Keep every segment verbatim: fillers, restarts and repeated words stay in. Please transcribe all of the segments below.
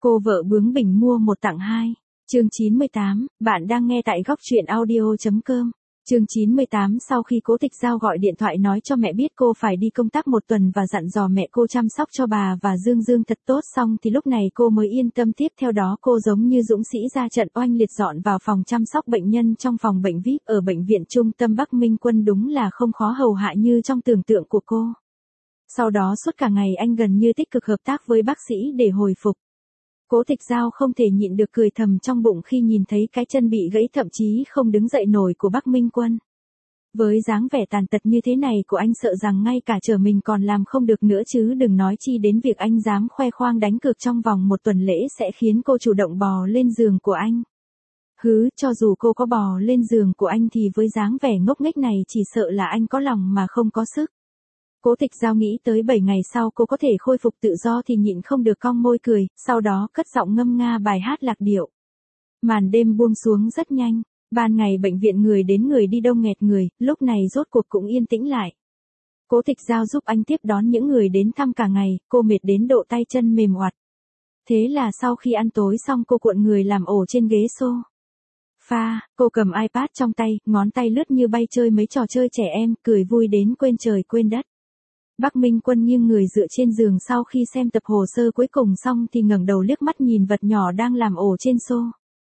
Cô vợ bướng bỉnh mua một tặng hai. Chương chín mươi tám, bạn đang nghe tại góc truyện audio chấm com. Chương chín mươi tám sau khi Cố Tịch Giao gọi điện thoại nói cho mẹ biết cô phải đi công tác một tuần và dặn dò mẹ cô chăm sóc cho bà và Dương Dương thật tốt xong thì lúc này cô mới yên tâm, tiếp theo đó cô giống như dũng sĩ ra trận oanh liệt dọn vào phòng chăm sóc bệnh nhân trong phòng bệnh vi ai pi ở bệnh viện trung tâm Bắc Minh Quân, đúng là không khó hầu hạ như trong tưởng tượng của cô. Sau đó suốt cả ngày anh gần như tích cực hợp tác với bác sĩ để hồi phục. Cố Tịch Giao không thể nhịn được cười thầm trong bụng khi nhìn thấy cái chân bị gãy thậm chí không đứng dậy nổi của Bắc Minh Quân. Với dáng vẻ tàn tật như thế này của anh sợ rằng ngay cả trở mình còn làm không được nữa chứ đừng nói chi đến việc anh dám khoe khoang đánh cược trong vòng một tuần lễ sẽ khiến cô chủ động bò lên giường của anh. Hứ, cho dù cô có bò lên giường của anh thì với dáng vẻ ngốc nghếch này chỉ sợ là anh có lòng mà không có sức. Cố Tịch Giao nghĩ tới bảy ngày sau cô có thể khôi phục tự do thì nhịn không được cong môi cười, sau đó cất giọng ngâm nga bài hát lạc điệu. Màn đêm buông xuống rất nhanh, ban ngày bệnh viện người đến người đi đông nghẹt người, lúc này rốt cuộc cũng yên tĩnh lại. Cố Tịch Giao giúp anh tiếp đón những người đến thăm cả ngày, cô mệt đến độ tay chân mềm oặt. Thế là sau khi ăn tối xong cô cuộn người làm ổ trên ghế xô pha, cô cầm iPad trong tay, ngón tay lướt như bay chơi mấy trò chơi trẻ em, cười vui đến quên trời quên đất. Bắc Minh Quân nghiêng người dựa trên giường sau khi xem tập hồ sơ cuối cùng xong thì ngẩng đầu liếc mắt nhìn vật nhỏ đang làm ổ trên xô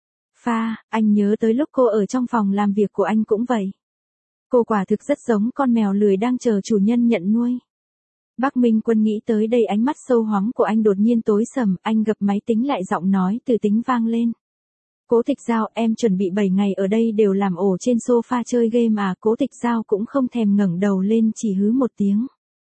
pha, anh nhớ tới lúc cô ở trong phòng làm việc của anh cũng vậy. Cô quả thực rất giống con mèo lười đang chờ chủ nhân nhận nuôi. Bắc Minh Quân nghĩ tới đây ánh mắt sâu hoắm của anh đột nhiên tối sầm, anh gập máy tính lại, giọng nói từ tính vang lên. Cố Tịch Giao, em chuẩn bị bảy ngày ở đây đều làm ổ trên sofa chơi game à? Cố Tịch Giao cũng không thèm ngẩng đầu lên, chỉ hứ một tiếng.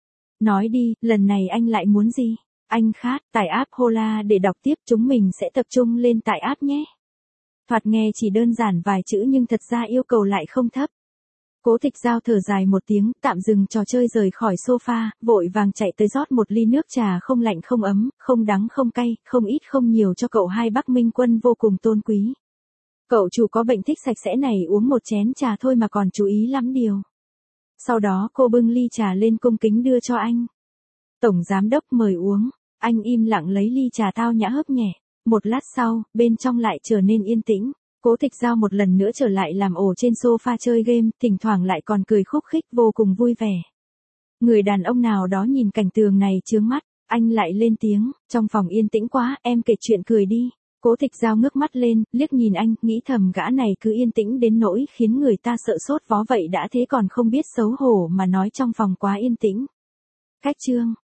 Nói đi, lần này anh lại muốn gì? Anh khát, tải app Hola để đọc tiếp, chúng mình sẽ tập trung lên tải app nhé. Thoạt nghe chỉ đơn giản vài chữ nhưng thật ra yêu cầu lại không thấp. Cố Tịch Giao thở dài một tiếng, tạm dừng trò chơi rời khỏi sofa, vội vàng chạy tới rót một ly nước trà không lạnh không ấm, không đắng không cay, không ít không nhiều cho cậu hai. Bắc Minh Quân vô cùng tôn quý. Cậu chủ có bệnh thích sạch sẽ này uống một chén trà thôi mà còn chú ý lắm điều. Sau đó cô bưng ly trà lên cung kính đưa cho anh. Tổng giám đốc mời uống. Anh im lặng lấy ly trà tao nhã hớp nhẹ. Một lát sau, bên trong lại trở nên yên tĩnh. Cố Tịch Giao một lần nữa trở lại làm ổ trên sofa chơi game, thỉnh thoảng lại còn cười khúc khích vô cùng vui vẻ. Người đàn ông nào đó nhìn cảnh tường này chướng mắt, anh lại lên tiếng, trong phòng yên tĩnh quá, em kể chuyện cười đi. Cố Tịch Giao ngước mắt lên, liếc nhìn anh, nghĩ thầm gã này cứ yên tĩnh đến nỗi khiến người ta sợ sốt vó vậy đã thế còn không biết xấu hổ mà nói trong phòng quá yên tĩnh. Cách chương